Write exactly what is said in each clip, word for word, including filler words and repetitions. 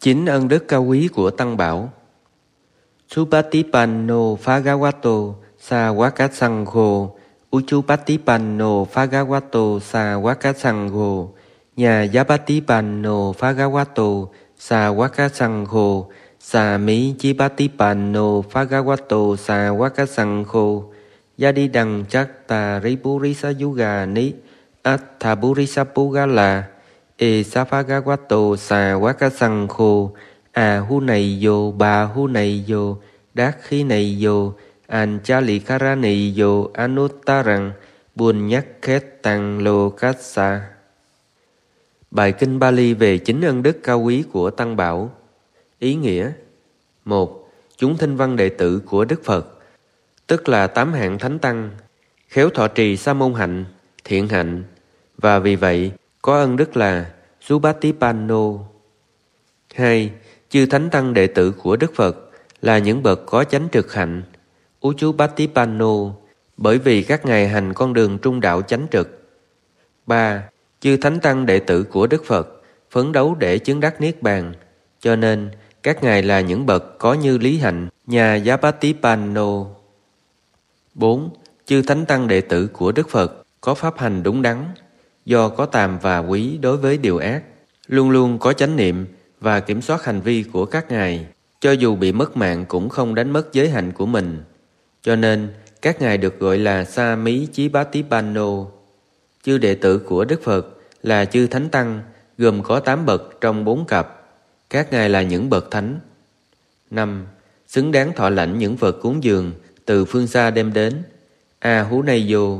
Chính ân đức cao quý của Tăng Bảo. Supatipanno Bhagavato Sawakasangho Uchupatipanno Bhagavato Sawakasangho Nyayapatipanno Bhagavato Sawakasangho Samichipatipanno Bhagavato Sawakasangho Yadidang Chattaripurisha Yuga Ni Atthapurisha Pugala Esa Bhagavato Sawakasangho Ahunayo Bahunayo Dakkhinayo Anchalikaraniyo Anuttarang Bunyakhetang Lokassa. Bài kinh Bali về chính ân đức cao quý của Tăng Bảo. Ý nghĩa: một. Chúng thinh văn đệ tử của Đức Phật, tức là tám hạng thánh tăng, khéo thọ trì sa môn hạnh, thiện hạnh, và vì vậy có ân đức là Supatipanno. Hai. Chư thánh tăng đệ tử của Đức Phật là những bậc có chánh trực hạnh, Uchupatipanno, bởi vì các ngài hành con đường trung đạo chánh trực. Ba. Chư thánh tăng đệ tử của Đức Phật phấn đấu để chứng đắc niết bàn, cho nên các ngài là những bậc có như lý hạnh, Nyayapatipanno. Bốn. Chư thánh tăng đệ tử của Đức Phật có pháp hành đúng đắn, do có tàm và quý đối với điều ác, luôn luôn có chánh niệm và kiểm soát hành vi của các ngài, cho dù bị mất mạng cũng không đánh mất giới hạnh của mình, cho nên các ngài được gọi là Samichipatipanno. Chư đệ tử của Đức Phật là chư thánh tăng, gồm có tám bậc trong bốn cặp, các ngài là những bậc thánh. Năm. Xứng đáng thọ lãnh những vật cúng dường từ phương xa đem đến, Ahunayo.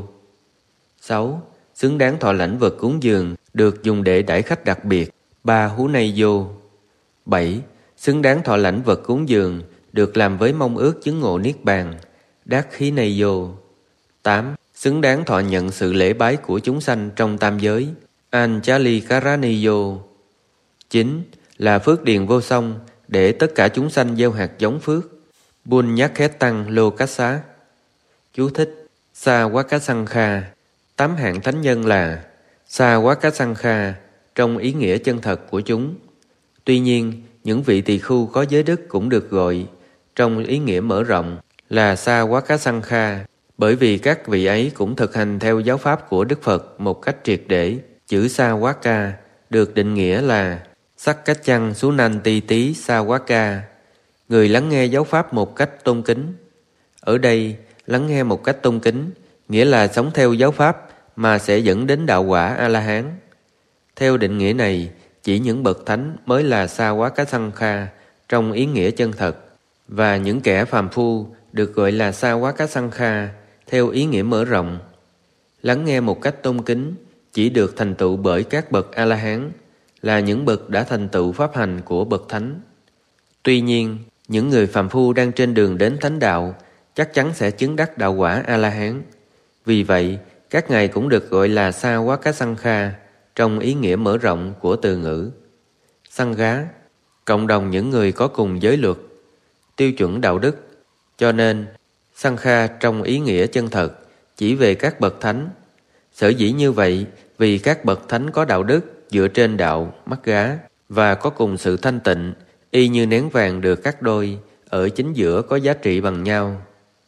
Sáu. Xứng đáng thọ lãnh vật cúng dường được dùng để đãi khách đặc biệt, Bahunayo. Bảy. Xứng đáng thọ lãnh vật cúng dường được làm với mong ước chứng ngộ niết bàn, Dakkhinayo. Tám. Xứng đáng thọ nhận sự lễ bái của chúng sanh trong tam giới, Anchalikaraniyo. Chín. Là phước điền vô song để tất cả chúng sanh gieo hạt giống phước, Bunyakhetang Lokassa. Chú thích: Sawakasangha, tám hạng thánh nhân là Sawakasangha trong ý nghĩa chân thật của chúng. Tuy nhiên, những vị tỳ khưu có giới đức cũng được gọi trong ý nghĩa mở rộng là Sawakasangha, bởi vì các vị ấy cũng thực hành theo giáo pháp của Đức Phật một cách triệt để. Chữ Sawaka được định nghĩa là Sakkachang Sunantiti Sawaka, người lắng nghe giáo pháp một cách tôn kính. Ở đây, lắng nghe một cách tôn kính nghĩa là sống theo giáo pháp mà sẽ dẫn đến đạo quả A-la-hán. Theo định nghĩa này, chỉ những bậc thánh mới là Sawakasangha trong ý nghĩa chân thật, và những kẻ phàm phu được gọi là Sawakasangha theo ý nghĩa mở rộng. Lắng nghe một cách tôn kính chỉ được thành tựu bởi các bậc A-la-hán, là những bậc đã thành tựu pháp hành của bậc thánh. Tuy nhiên, những người phàm phu đang trên đường đến thánh đạo chắc chắn sẽ chứng đắc đạo quả A-la-hán. Vì vậy, các ngài cũng được gọi là Sawakasangha trong ý nghĩa mở rộng của từ ngữ. Sangha, cộng đồng những người có cùng giới luật, tiêu chuẩn đạo đức. Cho nên, Sangha trong ý nghĩa chân thật chỉ về các bậc thánh. Sở dĩ như vậy vì các bậc thánh có đạo đức dựa trên đạo Magga và có cùng sự thanh tịnh, y như nén vàng được cắt đôi, ở chính giữa có giá trị bằng nhau.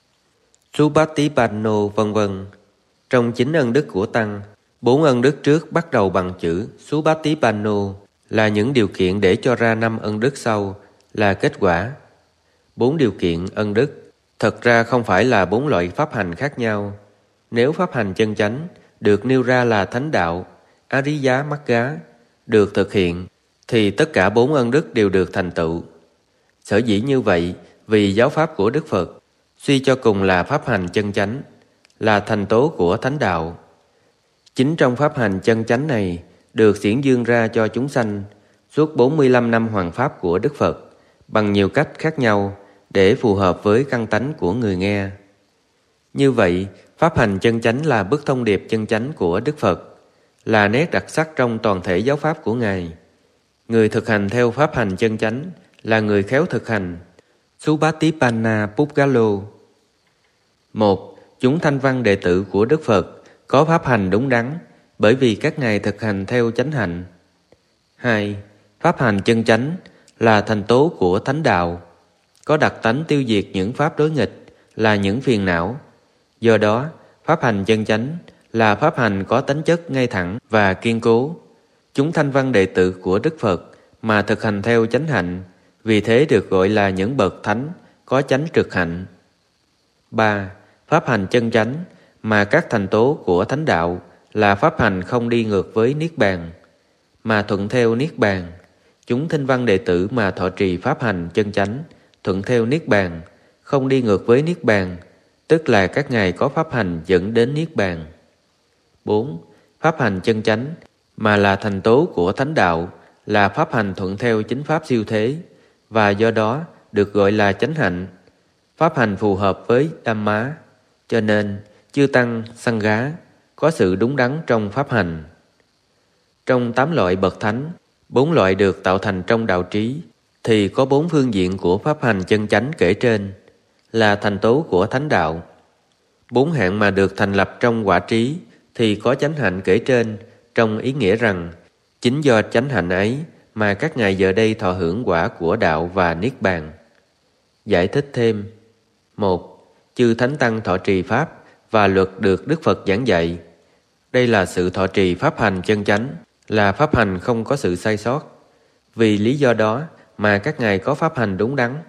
Supatipanno vân vân. Trong chính ân đức của Tăng, bốn ân đức trước bắt đầu bằng chữ Supatipanno là những điều kiện để cho ra năm ân đức sau là kết quả. Bốn điều kiện ân đức thật ra không phải là bốn loại pháp hành khác nhau. Nếu pháp hành chân chánh được nêu ra là thánh đạo, Ariya Magga, được thực hiện, thì tất cả bốn ân đức đều được thành tựu. Sở dĩ như vậy vì giáo pháp của Đức Phật suy cho cùng là pháp hành chân chánh, là thành tố của thánh đạo. Chính trong pháp hành chân chánh này được xiển dương ra cho chúng sanh suốt bốn mươi lăm năm hoàng pháp của Đức Phật bằng nhiều cách khác nhau để phù hợp với căn tánh của người nghe. Như vậy, pháp hành chân chánh là bức thông điệp chân chánh của Đức Phật, là nét đặc sắc trong toàn thể giáo pháp của Ngài. Người thực hành theo pháp hành chân chánh là người khéo thực hành. Supatipanna Puggalo. Một. Chúng thanh văn đệ tử của Đức Phật có pháp hành đúng đắn, bởi vì các ngài thực hành theo chánh hạnh. Hai. Pháp hành chân chánh là thành tố của thánh đạo, có đặc tánh tiêu diệt những pháp đối nghịch, là những phiền não. Do đó, pháp hành chân chánh là pháp hành có tính chất ngay thẳng và kiên cố. Chúng thanh văn đệ tử của Đức Phật mà thực hành theo chánh hạnh, vì thế được gọi là những bậc thánh có chánh trực hạnh. ba. Pháp hành chân chánh mà các thành tố của thánh đạo là pháp hành không đi ngược với Niết Bàn, mà thuận theo Niết Bàn. Chúng thanh văn đệ tử mà thọ trì pháp hành chân chánh, thuận theo Niết Bàn, không đi ngược với Niết Bàn, tức là các ngài có pháp hành dẫn đến Niết Bàn. bốn. Pháp hành chân chánh mà là thành tố của thánh đạo là pháp hành thuận theo chính pháp siêu thế, và do đó được gọi là chánh hạnh, pháp hành phù hợp với Dhamma, cho nên chư tăng Sangha có sự đúng đắn trong pháp hành. Trong tám loại bậc thánh, bốn loại được tạo thành trong đạo trí, thì có bốn phương diện của pháp hành chân chánh kể trên là thành tố của thánh đạo. Bốn hạng mà được thành lập trong quả trí thì có chánh hạnh kể trên, trong ý nghĩa rằng chính do chánh hạnh ấy mà các ngài giờ đây thọ hưởng quả của đạo và Niết Bàn. Giải thích thêm. Một. Chư thánh tăng thọ trì pháp và luật được Đức Phật giảng dạy. Đây là sự thọ trì pháp hành chân chánh, là pháp hành không có sự sai sót. Vì lý do đó mà các ngài có pháp hành đúng đắn.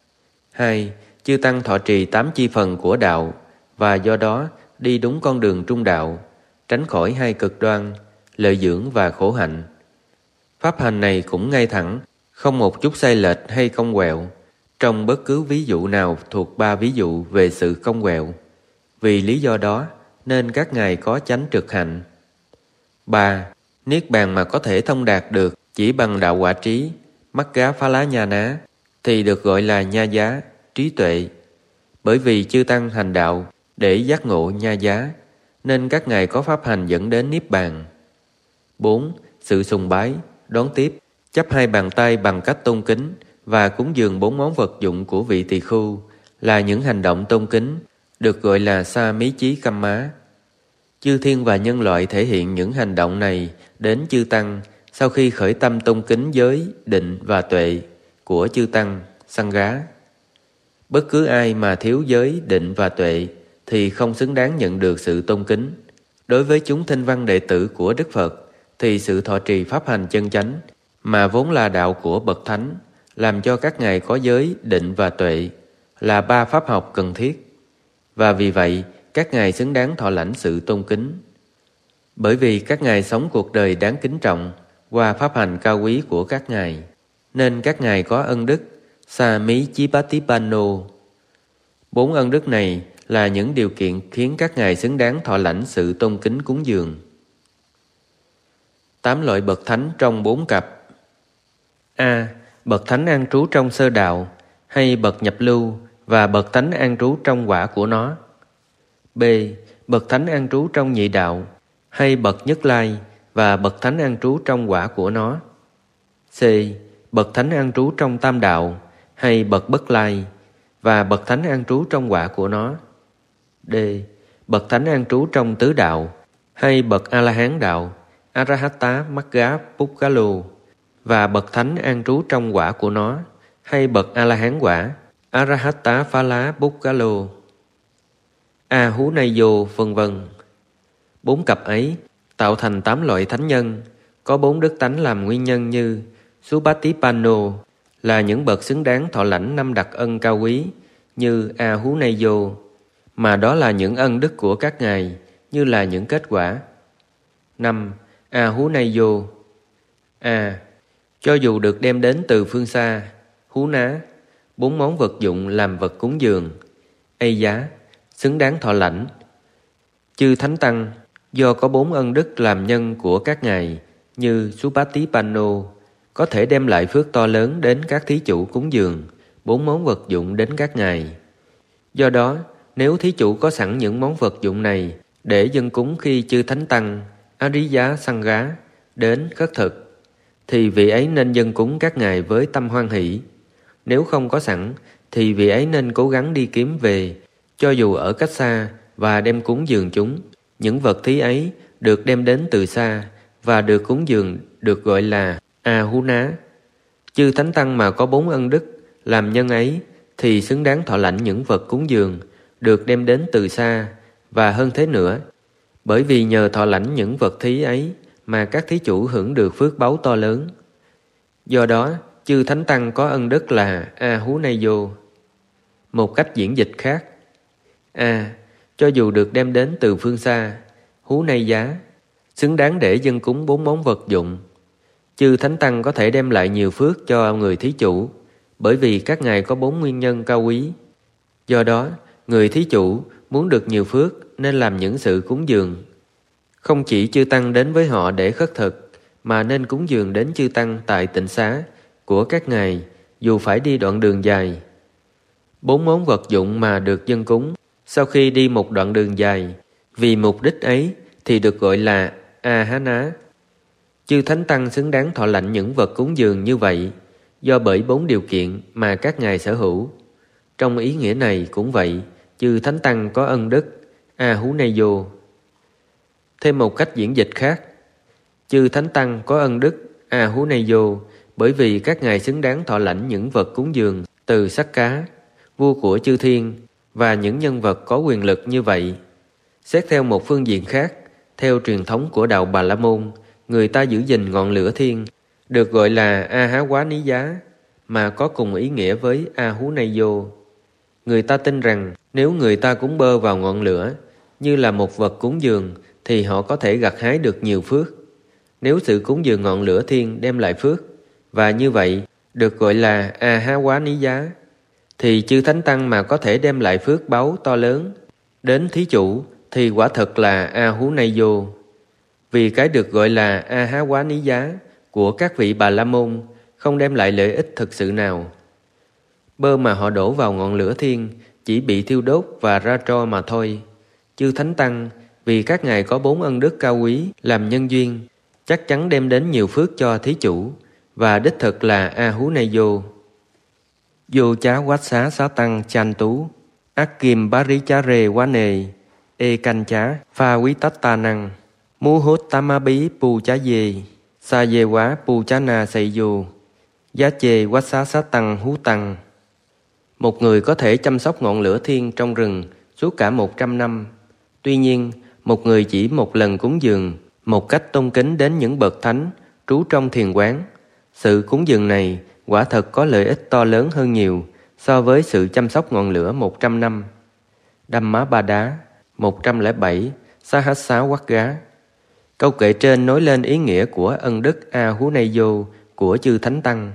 Hai. Chư tăng thọ trì tám chi phần của đạo, và do đó đi đúng con đường trung đạo, tránh khỏi hai cực đoan, lợi dưỡng và khổ hạnh. Pháp hành này cũng ngay thẳng, không một chút sai lệch hay cong quẹo, trong bất cứ ví dụ nào thuộc ba ví dụ về sự cong quẹo. Vì lý do đó nên các ngài có chánh trực hạnh. Ba. Niết bàn mà có thể thông đạt được chỉ bằng đạo quả trí, Magga Phala Nhana, thì được gọi là nha giá, trí tuệ. Bởi vì chư tăng hành đạo để giác ngộ nha giá, nên các ngài có pháp hành dẫn đến Niết Bàn. Bốn. Sự sùng bái, đón tiếp, chắp hai bàn tay bằng cách tôn kính và cúng dường bốn món vật dụng của vị tỳ khưu là những hành động tôn kính, được gọi là sa mí chí căm má. Chư thiên và nhân loại thể hiện những hành động này đến chư tăng sau khi khởi tâm tôn kính giới, định và tuệ của chư tăng, Sangha. Bất cứ ai mà thiếu giới, định và tuệ thì không xứng đáng nhận được sự tôn kính. Đối với chúng thanh văn đệ tử của Đức Phật thì sự thọ trì pháp hành chân chánh mà vốn là đạo của bậc thánh, làm cho các ngài có giới, định và tuệ, là ba pháp học cần thiết. Và vì vậy, các ngài xứng đáng thọ lãnh sự tôn kính. Bởi vì các ngài sống cuộc đời đáng kính trọng qua pháp hành cao quý của các ngài, nên các ngài có ân đức Sa Mí Chí Patipano. Bốn ân đức này là những điều kiện khiến các ngài xứng đáng thọ lãnh sự tôn kính cúng dường. Tám loại bậc thánh trong bốn cặp. A. Bậc thánh an trú trong sơ đạo, hay bậc nhập lưu, và bậc thánh an trú trong quả của nó. B. Bậc thánh an trú trong nhị đạo, hay bậc nhất lai, và bậc thánh an trú trong quả của nó. C. Bậc thánh an trú trong tam đạo, hay bậc bất lai, và bậc thánh an trú trong quả của nó. D. Bậc thánh an trú trong tứ đạo, hay bậc A-la-hán đạo, Arahata Magga Pukkalo, và bậc thánh an trú trong quả của nó, hay bậc A-la-hán quả, Arahata Phala Pukkalo, A Hú Nay Vô, vân vân. Bốn cặp ấy tạo thành tám loại thánh nhân, có bốn đức tánh làm nguyên nhân như Supatipano, là những bậc xứng đáng thọ lãnh năm đặc ân cao quý như A Hú Nay Vô, mà đó là những ân đức của các ngài, như là những kết quả. Năm. A Hú Nay Vô. A. Cho dù được đem đến từ phương xa, hú ná, bốn món vật dụng làm vật cúng dường, ây giá, xứng đáng thọ lãnh. Chư thánh tăng do có bốn ân đức làm nhân của các ngài như Supatipano, có thể đem lại phước to lớn đến các thí chủ cúng dường bốn món vật dụng đến các ngài. Do đó, nếu thí chủ có sẵn những món vật dụng này để dâng cúng khi chư thánh tăng Ariya Sangha đến khất thực, thì vị ấy nên dâng cúng các ngài với tâm hoan hỷ. Nếu không có sẵn, thì vị ấy nên cố gắng đi kiếm về, cho dù ở cách xa, và đem cúng dường chúng. Những vật thí ấy được đem đến từ xa và được cúng dường được gọi là Ahuna. Chư Thánh Tăng mà có bốn ân đức làm nhân ấy thì xứng đáng thọ lãnh những vật cúng dường được đem đến từ xa, và hơn thế nữa, bởi vì nhờ thọ lãnh những vật thí ấy mà các thí chủ hưởng được phước báu to lớn. Do đó, chư Thánh Tăng có ân đức là A Hú Nay Vô. Một cách diễn dịch khác: A. Cho dù được đem đến từ phương xa, Hú Nay Giá, xứng đáng để dâng cúng bốn món vật dụng. Chư Thánh Tăng có thể đem lại nhiều phước cho người thí chủ, bởi vì các ngài có bốn nguyên nhân cao quý. Do đó, người thí chủ muốn được nhiều phước nên làm những sự cúng dường. Không chỉ chư Tăng đến với họ để khất thực, mà nên cúng dường đến chư Tăng tại tịnh xá của các ngài, dù phải đi đoạn đường dài. Bốn món vật dụng mà được dâng cúng sau khi đi một đoạn đường dài, vì mục đích ấy thì được gọi là A Há Ná. Chư Thánh Tăng xứng đáng thọ lãnh những vật cúng dường như vậy, do bởi bốn điều kiện mà các ngài sở hữu. Trong ý nghĩa này cũng vậy, chư Thánh Tăng có ân đức A Hú Nay Vô. Thêm một cách diễn dịch khác: chư Thánh Tăng có ân đức A Hú Nay Vô bởi vì các ngài xứng đáng thọ lãnh những vật cúng dường từ Sắc Cá, vua của chư thiên, và những nhân vật có quyền lực như vậy. Xét theo một phương diện khác, theo truyền thống của đạo Bà La Môn, người ta giữ gìn ngọn lửa thiên được gọi là A Há Quá Ní Giá, mà có cùng ý nghĩa với A Hú Nay Vô. Người ta tin rằng nếu người ta cúng bơ vào ngọn lửa như là một vật cúng dường thì họ có thể gặt hái được nhiều phước. Nếu sự cúng dường ngọn lửa thiên đem lại phước, và như vậy được gọi là A Há Quá Ní Giá, thì chư Thánh Tăng mà có thể đem lại phước báu to lớn đến thí chủ thì quả thật là A Hú Nay Vô. Vì cái được gọi là A Há Quá Ní Giá của các vị Bà La Môn không đem lại lợi ích thực sự nào. Bơ mà họ đổ vào ngọn lửa thiên chỉ bị thiêu đốt và ra tro mà thôi. Chư Thánh Tăng, vì các ngài có bốn ân đức cao quý làm nhân duyên, chắc chắn đem đến nhiều phước cho thí chủ, và đích thực là A Hú Nay Vô. Vô Chá Quát Xá Xá Tăng Chan Tú Ác Kim Bá Rí Chá Rê Quá Nề Ê Canh Chá Pha Quý Tách Ta Năng Mú Hốt Tá Má Bí Pu Chá Dê Sa Dê Quá Pu Chá Na Xây Vô Giá Chê Quát Xá Xá Tăng Hú Tăng. Một người có thể chăm sóc ngọn lửa thiên trong rừng suốt cả một trăm năm. Tuy nhiên, một người chỉ một lần cúng dường một cách tôn kính đến những bậc thánh trú trong thiền quán. Sự cúng dường này quả thật có lợi ích to lớn hơn nhiều so với sự chăm sóc ngọn lửa một trăm năm. Đam Má Ba Đá một trăm lẻ bảy Xá Hát Xá Quát Gá. Câu kệ trên nói lên ý nghĩa của ân đức A Hú Nay Vô của chư Thánh Tăng.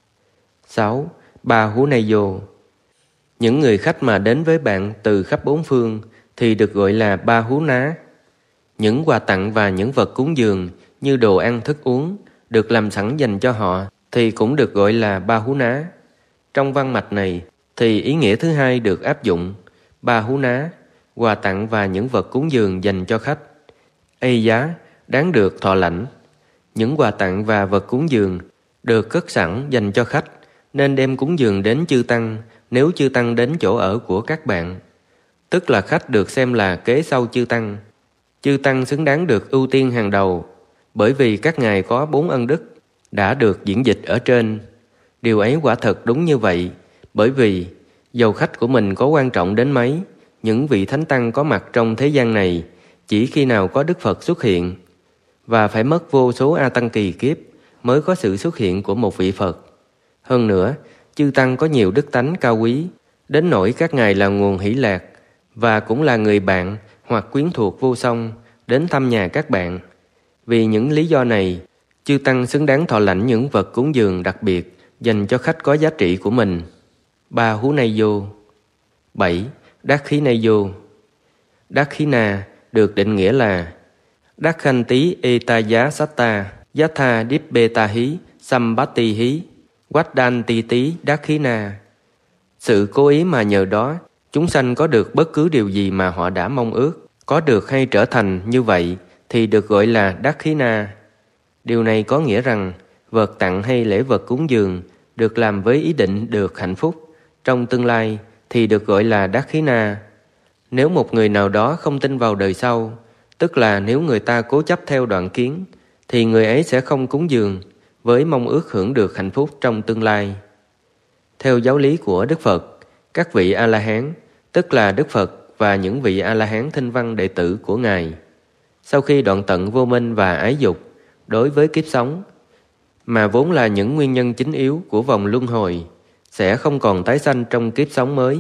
sáu. Ba Hú Nay Vô. Những người khách mà đến với bạn từ khắp bốn phương thì được gọi là Ba Hú Ná. Những quà tặng và những vật cúng dường như đồ ăn thức uống được làm sẵn dành cho họ thì cũng được gọi là Ba Hú Ná. Trong văn mạch này thì ý nghĩa thứ hai được áp dụng: Ba Hú Ná, quà tặng và những vật cúng dường dành cho khách. Ê Giá, đáng được thọ lãnh. Những quà tặng và vật cúng dường được cất sẵn dành cho khách nên đem cúng dường đến chư Tăng nếu chư Tăng đến chỗ ở của các bạn. Tức là khách được xem là kế sau chư Tăng. Chư Tăng xứng đáng được ưu tiên hàng đầu, bởi vì các ngài có bốn ân đức đã được diễn dịch ở trên. Điều ấy quả thật đúng như vậy, bởi vì dầu khách của mình có quan trọng đến mấy, những vị Thánh Tăng có mặt trong thế gian này chỉ khi nào có Đức Phật xuất hiện, và phải mất vô số A Tăng kỳ kiếp mới có sự xuất hiện của một vị Phật. Hơn nữa, chư Tăng có nhiều đức tánh cao quý, đến nỗi các ngài là nguồn hỷ lạc, và cũng là người bạn hoặc quyến thuộc vô song đến thăm nhà các bạn. Vì những lý do này, chư Tăng xứng đáng thọ lãnh những vật cúng dường đặc biệt dành cho khách có giá trị của mình. Ba Hú Nay Vô. bảy. Đắc Khí Nay Vô. Đắc Khí Na được định nghĩa là Đắc Khanh Tí Ê Ta Giá Sát Ta Giá Tha Điếp Bê Ta Hí Sam Bát Ti Hí Quát Đan Ti Tí Đắc Khí Na. Sự cố ý mà nhờ đó chúng sanh có được bất cứ điều gì mà họ đã mong ước, có được hay trở thành như vậy thì được gọi là Đắc Khí Na. Điều này có nghĩa rằng vật tặng hay lễ vật cúng dường được làm với ý định được hạnh phúc trong tương lai thì được gọi là Đắc Khí Na. Nếu một người nào đó không tin vào đời sau, tức là nếu người ta cố chấp theo đoạn kiến, thì người ấy sẽ không cúng dường, với mong ước hưởng được hạnh phúc trong tương lai. Theo giáo lý của Đức Phật, các vị A-la-hán, tức là Đức Phật và những vị A-la-hán thinh văn đệ tử của Ngài, sau khi đoạn tận vô minh và ái dục đối với kiếp sống, mà vốn là những nguyên nhân chính yếu của vòng luân hồi, sẽ không còn tái sanh trong kiếp sống mới.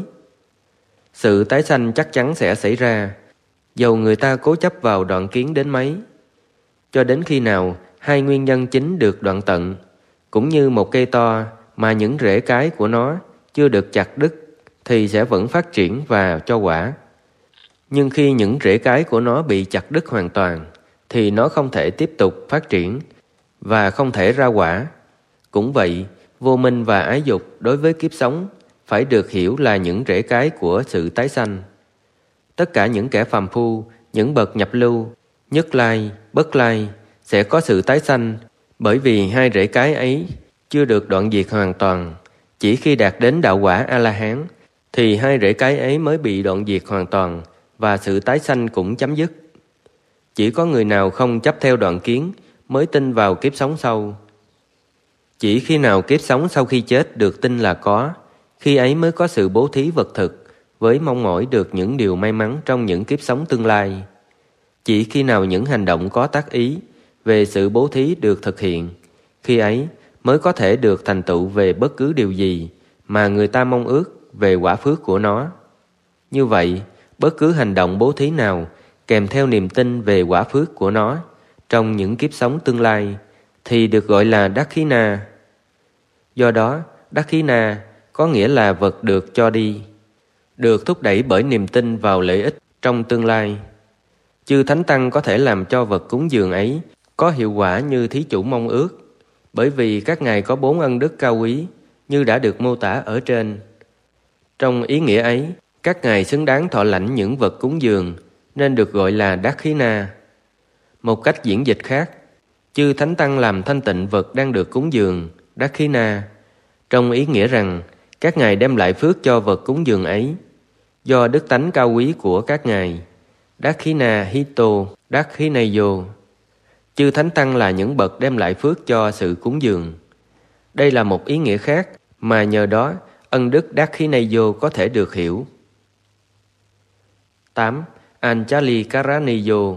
Sự tái sanh chắc chắn sẽ xảy ra, dầu người ta cố chấp vào đoạn kiến đến mấy. Cho đến khi nào hai nguyên nhân chính được đoạn tận, cũng như một cây to mà những rễ cái của nó chưa được chặt đứt, thì sẽ vẫn phát triển và cho quả. Nhưng khi những rễ cái của nó bị chặt đứt hoàn toàn, thì nó không thể tiếp tục phát triển và không thể ra quả. Cũng vậy, vô minh và ái dục đối với kiếp sống phải được hiểu là những rễ cái của sự tái sanh. Tất cả những kẻ phàm phu, những bậc nhập lưu, nhất lai, bất lai sẽ có sự tái sanh, bởi vì hai rễ cái ấy chưa được đoạn diệt hoàn toàn. Chỉ khi đạt đến đạo quả A-la-hán thì hai rễ cái ấy mới bị đoạn diệt hoàn toàn và sự tái sanh cũng chấm dứt. Chỉ có người nào không chấp theo đoạn kiến mới tin vào kiếp sống sau. Chỉ khi nào kiếp sống sau khi chết được tin là có, khi ấy mới có sự bố thí vật thực với mong mỏi được những điều may mắn trong những kiếp sống tương lai. Chỉ khi nào những hành động có tác ý về sự bố thí được thực hiện, khi ấy mới có thể được thành tựu về bất cứ điều gì mà người ta mong ước về quả phước của nó. Như vậy, bất cứ hành động bố thí nào kèm theo niềm tin về quả phước của nó trong những kiếp sống tương lai thì được gọi là Dakkhina. Do đó, Dakkhina có nghĩa là vật được cho đi, được thúc đẩy bởi niềm tin vào lợi ích trong tương lai. Chư Thánh Tăng có thể làm cho vật cúng dường ấy có hiệu quả như thí chủ mong ước, bởi vì các ngài có bốn ân đức cao quý như đã được mô tả ở trên. Trong ý nghĩa ấy, các ngài xứng đáng thọ lãnh những vật cúng dường nên được gọi là Dakkhina. Một cách diễn dịch khác, chư Thánh Tăng làm thanh tịnh vật đang được cúng dường, Dakkhina, trong ý nghĩa rằng các ngài đem lại phước cho vật cúng dường ấy do đức tánh cao quý của các ngài, Dakkhina Hito Dakkhinayo. Chư Thánh Tăng là những bậc đem lại phước cho sự cúng dường. Đây là một ý nghĩa khác mà nhờ đó ân đức Dakkhinayo có thể được hiểu. tám. Anjali Karaniyo.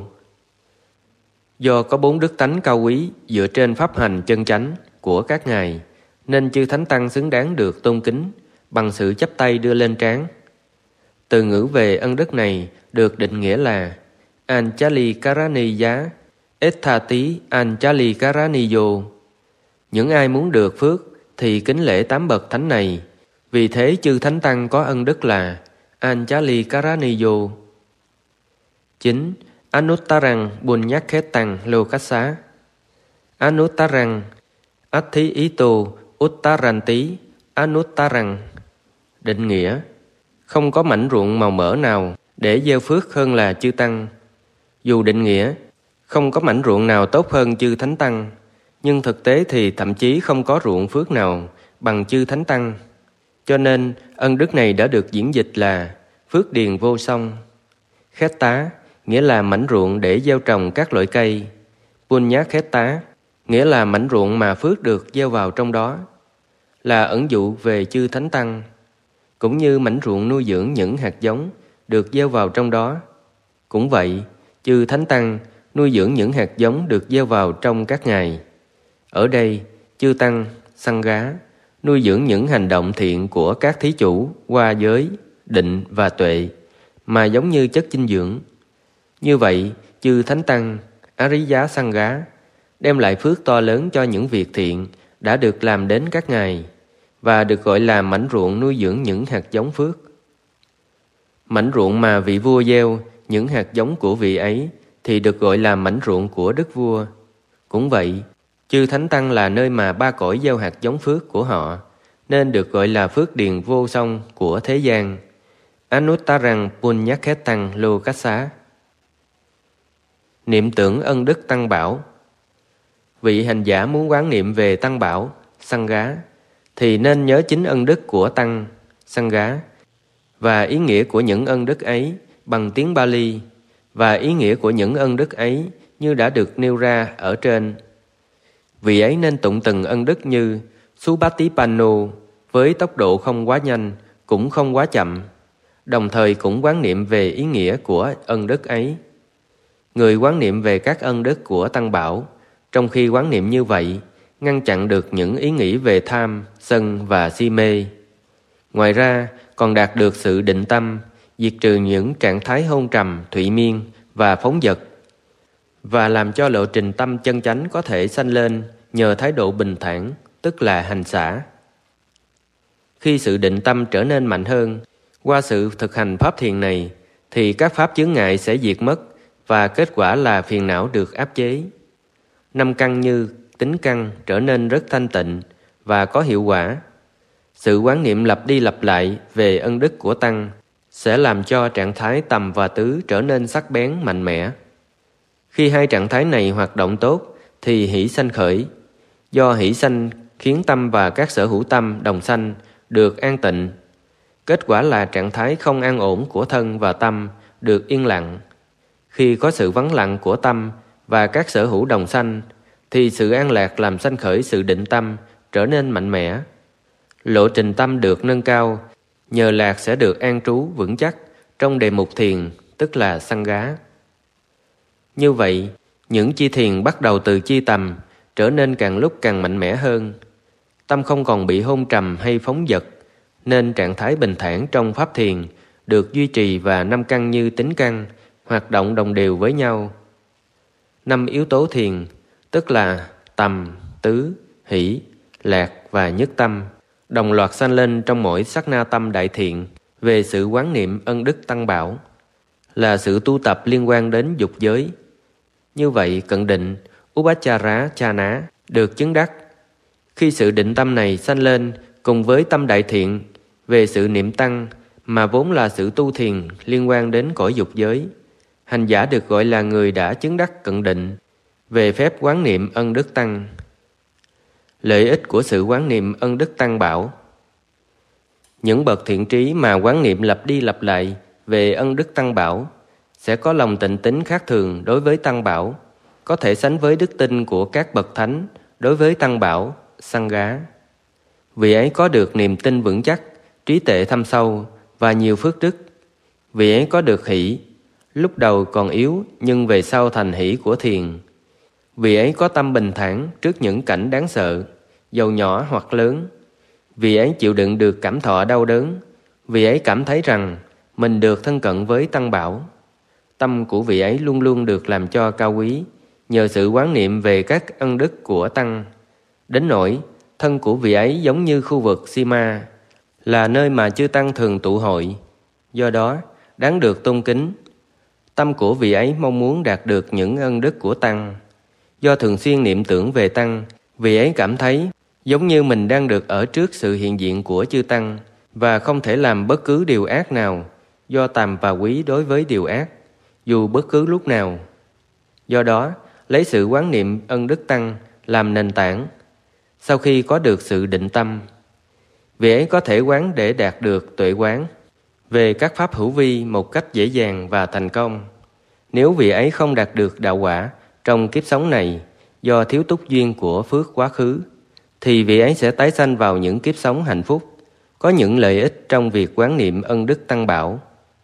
Do có bốn đức tánh cao quý dựa trên pháp hành chân chánh của các ngài, nên chư Thánh Tăng xứng đáng được tôn kính bằng sự chắp tay đưa lên trán. Từ ngữ về ân đức này được định nghĩa là Anjali Karaniya Ethati Anjali Karaniyo. Những ai muốn được phước thì kính lễ tám bậc thánh này. Vì thế chư Thánh Tăng có ân đức là Anjali Karaniyo. chín. Anuttarang Bunyakhetang Lokassa. Anuttarang Athi Ito Uttaranti Anuttarang. Định nghĩa: không có mảnh ruộng màu mỡ nào để gieo phước hơn là chư Tăng. Dù định nghĩa không có mảnh ruộng nào tốt hơn chư Thánh Tăng, nhưng thực tế thì thậm chí không có ruộng phước nào bằng chư Thánh Tăng. Cho nên ân đức này đã được diễn dịch là phước điền vô song. Khét tá nghĩa là mảnh ruộng để gieo trồng các loại cây. Punya khét tá nghĩa là mảnh ruộng mà phước được gieo vào trong đó, là ẩn dụ về chư Thánh Tăng, cũng như mảnh ruộng nuôi dưỡng những hạt giống được gieo vào trong đó. Cũng vậy, chư Thánh Tăng nuôi dưỡng những hạt giống được gieo vào trong các ngài. Ở đây, chư Tăng, Sangha nuôi dưỡng những hành động thiện của các thí chủ qua giới, định và tuệ, mà giống như chất dinh dưỡng. Như vậy, chư Thánh Tăng, Ariya Sangha đem lại phước to lớn cho những việc thiện đã được làm đến các ngài, và được gọi là mảnh ruộng nuôi dưỡng những hạt giống phước. Mảnh ruộng mà vị vua gieo những hạt giống của vị ấy thì được gọi là mảnh ruộng của đức vua. Cũng vậy, chư Thánh Tăng là nơi mà ba cõi gieo hạt giống phước của họ, nên được gọi là phước điền vô song của thế gian. Anuttarang Punyakhetang Lokassa. Niệm tưởng ân đức Tăng Bảo. Vị hành giả muốn quán niệm về Tăng Bảo, Sangha, thì nên nhớ chính ân đức của Tăng, Sangha, và ý nghĩa của những ân đức ấy bằng tiếng Bali, và ý nghĩa của những ân đức ấy như đã được nêu ra ở trên. Vị ấy nên tụng từng ân đức như Supatipanno với tốc độ không quá nhanh, cũng không quá chậm, đồng thời cũng quán niệm về ý nghĩa của ân đức ấy. Người quán niệm về các ân đức của Tăng Bảo, trong khi quán niệm như vậy, ngăn chặn được những ý nghĩ về tham, sân và si mê. Ngoài ra, còn đạt được sự định tâm, diệt trừ những trạng thái hôn trầm, thụy miên và phóng dật, và làm cho lộ trình tâm chân chánh có thể sanh lên nhờ thái độ bình thản, tức là hành xả. Khi sự định tâm trở nên mạnh hơn, qua sự thực hành pháp thiền này, thì các pháp chướng ngại sẽ diệt mất, và kết quả là phiền não được áp chế. Năm căn như tính căn trở nên rất thanh tịnh và có hiệu quả. Sự quán niệm lặp đi lặp lại về ân đức của Tăng sẽ làm cho trạng thái tầm và tứ trở nên sắc bén, mạnh mẽ. Khi hai trạng thái này hoạt động tốt thì hỷ sanh khởi. Do hỷ sanh khiến tâm và các sở hữu tâm đồng sanh được an tịnh. Kết quả là trạng thái không an ổn của thân và tâm được yên lặng. Khi có sự vắng lặng của tâm và các sở hữu đồng sanh, thì sự an lạc làm sanh khởi sự định tâm trở nên mạnh mẽ. Lộ trình tâm được nâng cao, nhờ lạc sẽ được an trú vững chắc trong đề mục thiền, tức là Sangha. Như vậy, những chi thiền bắt đầu từ chi tầm trở nên càng lúc càng mạnh mẽ hơn. Tâm không còn bị hôn trầm hay phóng dật, nên trạng thái bình thản trong pháp thiền được duy trì và năm căn như tính căn hoạt động đồng đều với nhau. Năm yếu tố thiền, tức là tầm, tứ, hỷ, lạc và nhất tâm, đồng loạt sanh lên trong mỗi sát na tâm đại thiện về sự quán niệm ân đức Tăng Bảo, là sự tu tập liên quan đến dục giới. Như vậy, cận định, Upachara Chana được chứng đắc. Khi sự định tâm này sanh lên cùng với tâm đại thiện về sự niệm Tăng, mà vốn là sự tu thiền liên quan đến cõi dục giới, hành giả được gọi là người đã chứng đắc cận định về phép quán niệm ân đức Tăng. Lợi ích của sự quán niệm ân đức Tăng Bảo. Những bậc thiện trí mà quán niệm lặp đi lặp lại về ân đức Tăng Bảo sẽ có lòng tịnh tín khác thường đối với Tăng Bảo, có thể sánh với đức tin của các bậc thánh đối với Tăng Bảo, Sangha. Vị ấy có được niềm tin vững chắc, trí tuệ thâm sâu và nhiều phước đức. Vị ấy có được hỷ, lúc đầu còn yếu nhưng về sau thành hỷ của thiền. Vị ấy có tâm bình thản trước những cảnh đáng sợ, dầu nhỏ hoặc lớn. Vị ấy chịu đựng được cảm thọ đau đớn. Vị ấy cảm thấy rằng mình được thân cận với Tăng Bảo. Tâm của vị ấy luôn luôn được làm cho cao quý nhờ sự quán niệm về các ân đức của Tăng. Đến nỗi thân của vị ấy giống như khu vực Sima, là nơi mà chư Tăng thường tụ hội, do đó đáng được tôn kính. Tâm của vị ấy mong muốn đạt được những ân đức của Tăng. Do thường xuyên niệm tưởng về Tăng, vị ấy cảm thấy giống như mình đang được ở trước sự hiện diện của chư Tăng và không thể làm bất cứ điều ác nào, do tàm và quý đối với điều ác, dù bất cứ lúc nào. Do đó, lấy sự quán niệm ân đức Tăng làm nền tảng. Sau khi có được sự định tâm, vị ấy có thể quán để đạt được tuệ quán về các pháp hữu vi một cách dễ dàng và thành công. Nếu vị ấy không đạt được đạo quả trong kiếp sống này do thiếu túc duyên của phước quá khứ, thì vị ấy sẽ tái sanh vào những kiếp sống hạnh phúc, có những lợi ích trong việc quán niệm ân đức Tăng Bảo.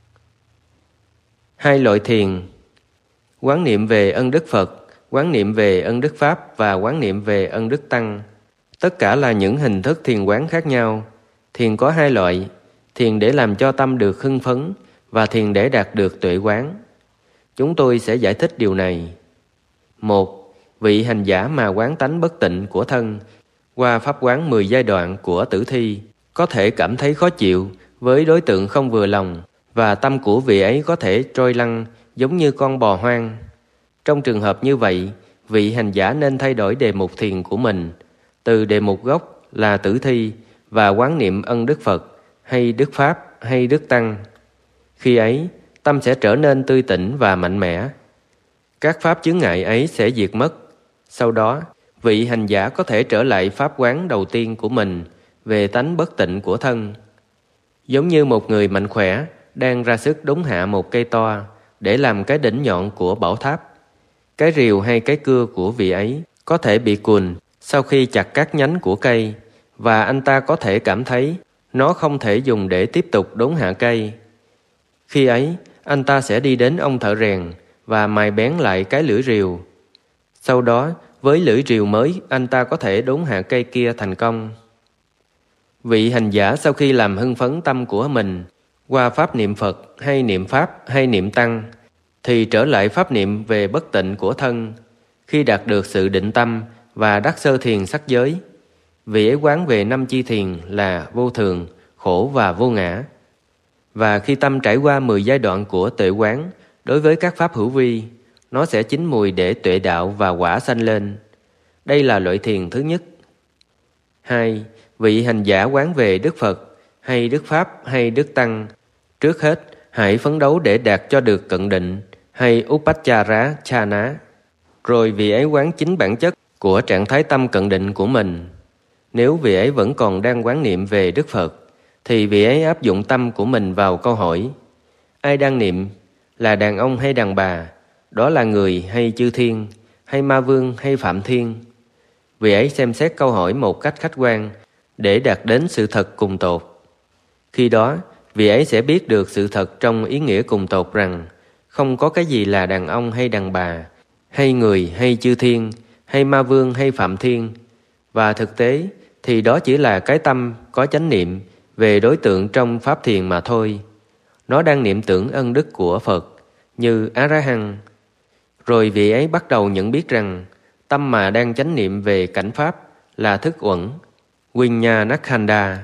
Hai loại thiền: quán niệm về ân đức Phật, quán niệm về ân đức Pháp và quán niệm về ân đức Tăng. Tất cả là những hình thức thiền quán khác nhau. Thiền có hai loại: thiền để làm cho tâm được hưng phấn và thiền để đạt được tuệ quán. Chúng tôi sẽ giải thích điều này. Một, vị hành giả mà quán tánh bất tịnh của thân qua pháp quán mười giai đoạn của tử thi có thể cảm thấy khó chịu với đối tượng không vừa lòng, và tâm của vị ấy có thể trôi lăn giống như con bò hoang. Trong trường hợp như vậy, vị hành giả nên thay đổi đề mục thiền của mình từ đề mục gốc là tử thi và quán niệm ân đức Phật hay đức Pháp hay đức Tăng. Khi ấy, tâm sẽ trở nên tươi tỉnh và mạnh mẽ. Các pháp chướng ngại ấy sẽ diệt mất. Sau đó, vị hành giả có thể trở lại pháp quán đầu tiên của mình về tánh bất tịnh của thân. Giống như một người mạnh khỏe đang ra sức đốn hạ một cây to để làm cái đỉnh nhọn của bảo tháp. Cái rìu hay cái cưa của vị ấy có thể bị cùn sau khi chặt các nhánh của cây, và anh ta có thể cảm thấy nó không thể dùng để tiếp tục đốn hạ cây. Khi ấy, anh ta sẽ đi đến ông thợ rèn và mài bén lại cái lưỡi rìu. Sau đó, với lưỡi rìu mới, anh ta có thể đốn hạ cây kia thành công. Vị hành giả sau khi làm hưng phấn tâm của mình qua pháp niệm Phật hay niệm Pháp hay niệm Tăng, thì trở lại pháp niệm về bất tịnh của thân. Khi đạt được sự định tâm và đắc sơ thiền sắc giới, vị ấy quán về năm chi thiền là vô thường, khổ và vô ngã. Và khi tâm trải qua mười giai đoạn của tuệ quán đối với các pháp hữu vi, nó sẽ chín mùi để tuệ đạo và quả sanh lên. Đây là loại thiền thứ nhất. Hai, vị hành giả quán về Đức Phật hay Đức Pháp hay Đức Tăng, trước hết hãy phấn đấu để đạt cho được cận định hay Upachara Chana. Rồi vị ấy quán chính bản chất của trạng thái tâm cận định của mình. Nếu vị ấy vẫn còn đang quán niệm về Đức Phật, thì vị ấy áp dụng tâm của mình vào câu hỏi: ai đang niệm? Là đàn ông hay đàn bà? Đó là người hay chư thiên? Hay ma vương hay phạm thiên? Vị ấy xem xét câu hỏi một cách khách quan để đạt đến sự thật cùng tột. Khi đó, vị ấy sẽ biết được sự thật trong ý nghĩa cùng tột rằng không có cái gì là đàn ông hay đàn bà, hay người hay chư thiên, hay ma vương hay phạm thiên. Và thực tế thì đó chỉ là cái tâm có chánh niệm về đối tượng trong pháp thiền mà thôi. Nó đang niệm tưởng ân đức của Phật như A-ra-hăng. Rồi vị ấy bắt đầu nhận biết rằng tâm mà đang chánh niệm về cảnh pháp là thức uẩn, Viññānakhanda,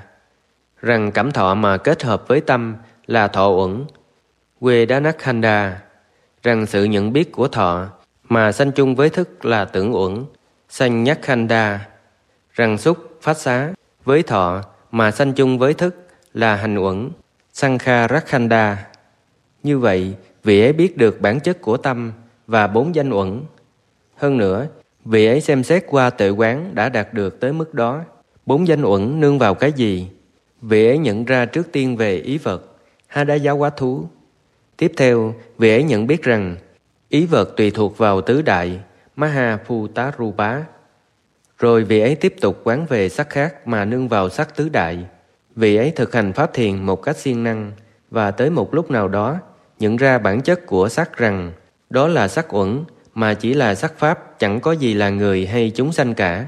rằng cảm thọ mà kết hợp với tâm là thọ uẩn, Vedanakhanda, rằng sự nhận biết của thọ mà sanh chung với thức là tưởng uẩn, Saññakhanda, rằng xúc phát xá với thọ mà sanh chung với thức là hành uẩn, Saṅkharakhanda. Như vậy, vị ấy biết được bản chất của tâm và bốn danh uẩn. Hơn nữa, vị ấy xem xét qua tuệ quán đã đạt được tới mức đó. Bốn danh uẩn nương vào cái gì? Vị ấy nhận ra trước tiên về ý vật, ha đá giáo quá thú. Tiếp theo, vị ấy nhận biết rằng ý vật tùy thuộc vào tứ đại, Mahaphutarupa. Rồi vị ấy tiếp tục quán về sắc khác mà nương vào sắc tứ đại. Vị ấy thực hành pháp thiền một cách siêng năng, và tới một lúc nào đó nhận ra bản chất của sắc rằng đó là sắc uẩn, mà chỉ là sắc pháp, chẳng có gì là người hay chúng sanh cả.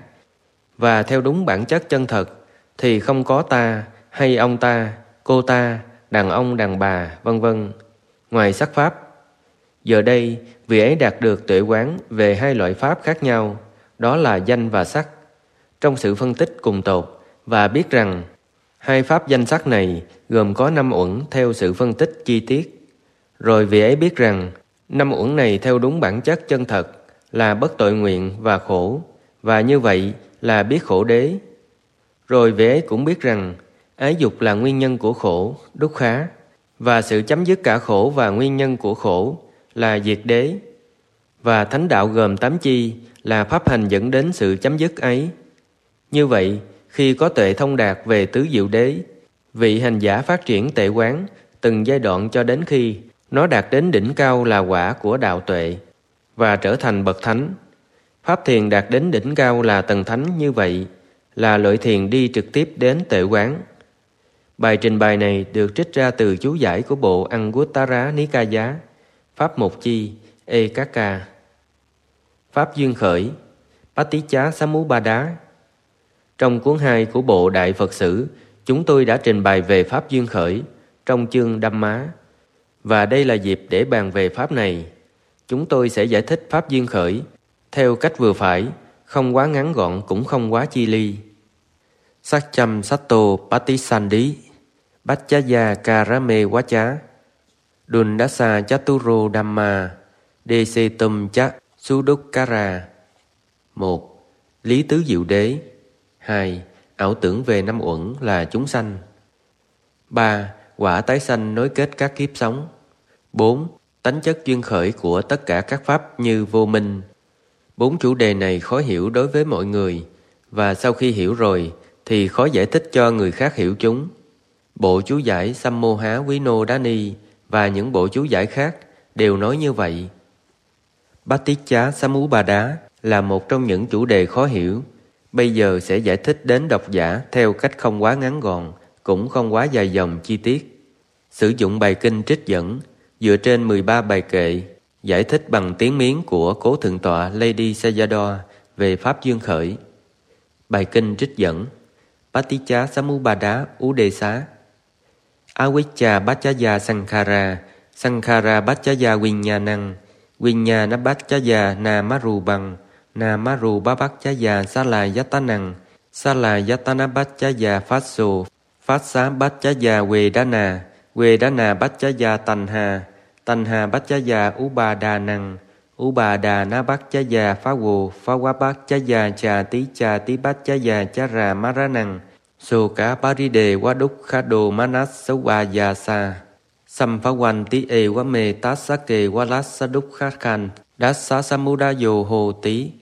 Và theo đúng bản chất chân thật thì không có ta hay ông ta, cô ta, đàn ông đàn bà, vân vân ngoài sắc pháp. Giờ đây, vị ấy đạt được tuệ quán về hai loại pháp khác nhau, đó là danh và sắc, trong sự phân tích cùng tột, và biết rằng hai pháp danh sắc này gồm có năm uẩn theo sự phân tích chi tiết. Rồi vị ấy biết rằng năm uẩn này theo đúng bản chất chân thật là bất tội nguyện và khổ, và như vậy là biết khổ đế. Rồi vị ấy cũng biết rằng ái dục là nguyên nhân của khổ, đúc khá, và sự chấm dứt cả khổ và nguyên nhân của khổ là diệt đế. Và thánh đạo gồm tám chi là pháp hành dẫn đến sự chấm dứt ấy. Như vậy, khi có tuệ thông đạt về tứ diệu đế, vị hành giả phát triển tuệ quán từng giai đoạn cho đến khi nó đạt đến đỉnh cao là quả của đạo tuệ và trở thành bậc thánh. Pháp thiền đạt đến đỉnh cao là tầng thánh như vậy là loại thiền đi trực tiếp đến tuệ quán. Bài trình bày này được trích ra từ chú giải của bộ Anguttara Nikaya, Pháp Một Chi, Ekaka. Pháp duyên khởi, Paticca Samuppada. Trong cuốn hai của bộ Đại Phật Sử, chúng tôi đã trình bày về Pháp duyên khởi trong chương Dhamma, và đây là dịp để bàn về Pháp này. Chúng tôi sẽ giải thích Pháp duyên khởi theo cách vừa phải, không quá ngắn gọn cũng không quá chi ly. Satcham Satto Patisandhi Bachchaya Karame Vacha Dundasa Chaturo Dhamma Desetum Cha Sudukkara. Một. Lý tứ diệu đế. Hai. Ảo tưởng về năm uẩn là chúng sanh. Ba. Quả tái sanh nối kết các kiếp sống. Bốn. Tánh chất duyên khởi của tất cả các pháp như vô minh. Bốn chủ đề này khó hiểu đối với mọi người, và sau khi hiểu rồi thì khó giải thích cho người khác hiểu chúng. Bộ chú giải Sammoha Vinodani và những bộ chú giải khác đều nói như vậy. Paticca Samuppada là một trong những chủ đề khó hiểu, Bây giờ sẽ giải thích đến độc giả theo cách không quá ngắn gọn, cũng không quá dài dòng chi tiết. Sử dụng bài kinh trích dẫn dựa trên mười ba bài kệ, giải thích bằng tiếng Miến của Cố Thượng tọa Lady Sayadaw về Pháp duyên khởi. Bài kinh trích dẫn: Paticca Samuppada Udesa Avicca Paccaya Sankhara Sankhara Paccaya Vinyanang Vinyana Paccaya Namarubang Namarupa Paccaya Salayatanang Salayatana Paccaya Phasso Phassa Paccaya Vedana Vedana Paccaya Tanha Tanha Paccaya Upadanang Upadana Paccaya Phavo Phava Paccaya Chati Chati Paccaya Chara Maranang Soka Paride Wadukkado Manasawayasa Samphawanti Ewame Tassake Walassadukhakan Dassa Samudayo Hồ Tí.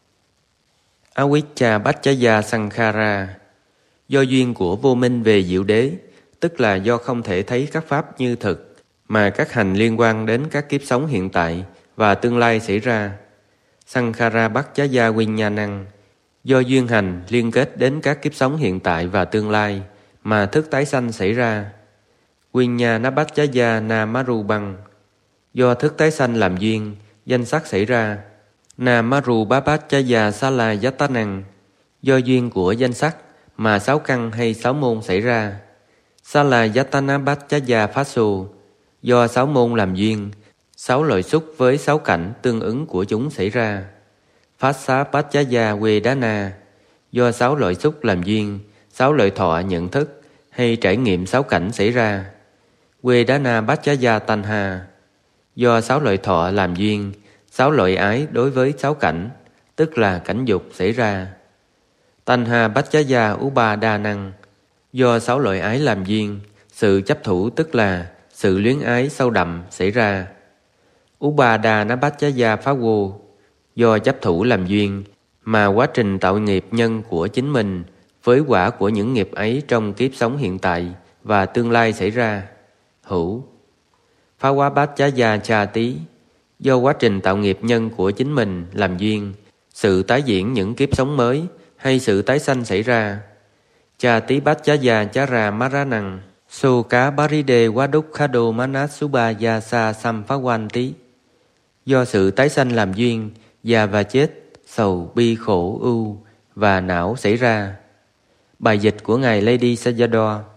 Avicca Paccaya Sankhara, do duyên của vô minh về diệu đế, tức là do không thể thấy các pháp như thực, mà các hành liên quan đến các kiếp sống hiện tại và tương lai xảy ra. Sankhara Paccaya Vinyanang, do duyên hành liên kết đến các kiếp sống hiện tại và tương lai mà thức tái sanh xảy ra. Vinyana Paccaya Namarubang, do thức tái sanh làm duyên, danh sắc xảy ra. Namarupa Paccaya Salayatanang, do duyên của danh sắc mà sáu căn hay sáu môn xảy ra. Salayatana Paccaya Phasso, do sáu môn làm duyên, sáu loại xúc với sáu cảnh tương ứng của chúng xảy ra. Phassa Paccaya Vedana, do sáu loại xúc làm duyên, sáu loại thọ nhận thức hay trải nghiệm sáu cảnh xảy ra. Vedana Paccaya Tanha, do sáu loại thọ làm duyên, sáu loại ái đối với sáu cảnh, tức là cảnh dục xảy ra. Tanha Paccaya Upadanang, do sáu loại ái làm duyên, sự chấp thủ tức là sự luyến ái sâu đậm xảy ra. Upadana Paccaya Phavo, do chấp thủ làm duyên mà quá trình tạo nghiệp nhân của chính mình với quả của những nghiệp ấy trong kiếp sống hiện tại và tương lai xảy ra. Hữu. Phava Paccaya Chati, do quá trình tạo nghiệp nhân của chính mình làm duyên, sự tái diễn những kiếp sống mới hay sự tái sanh xảy ra. Chati Paccaya Chara Maranang Soka Paride Wadukkado Manasubhayasa Samphawanti, do sự tái sanh làm duyên, già và chết, sầu, bi, khổ, ưu và não xảy ra. Bài dịch của Ngài Lady Sayadaw.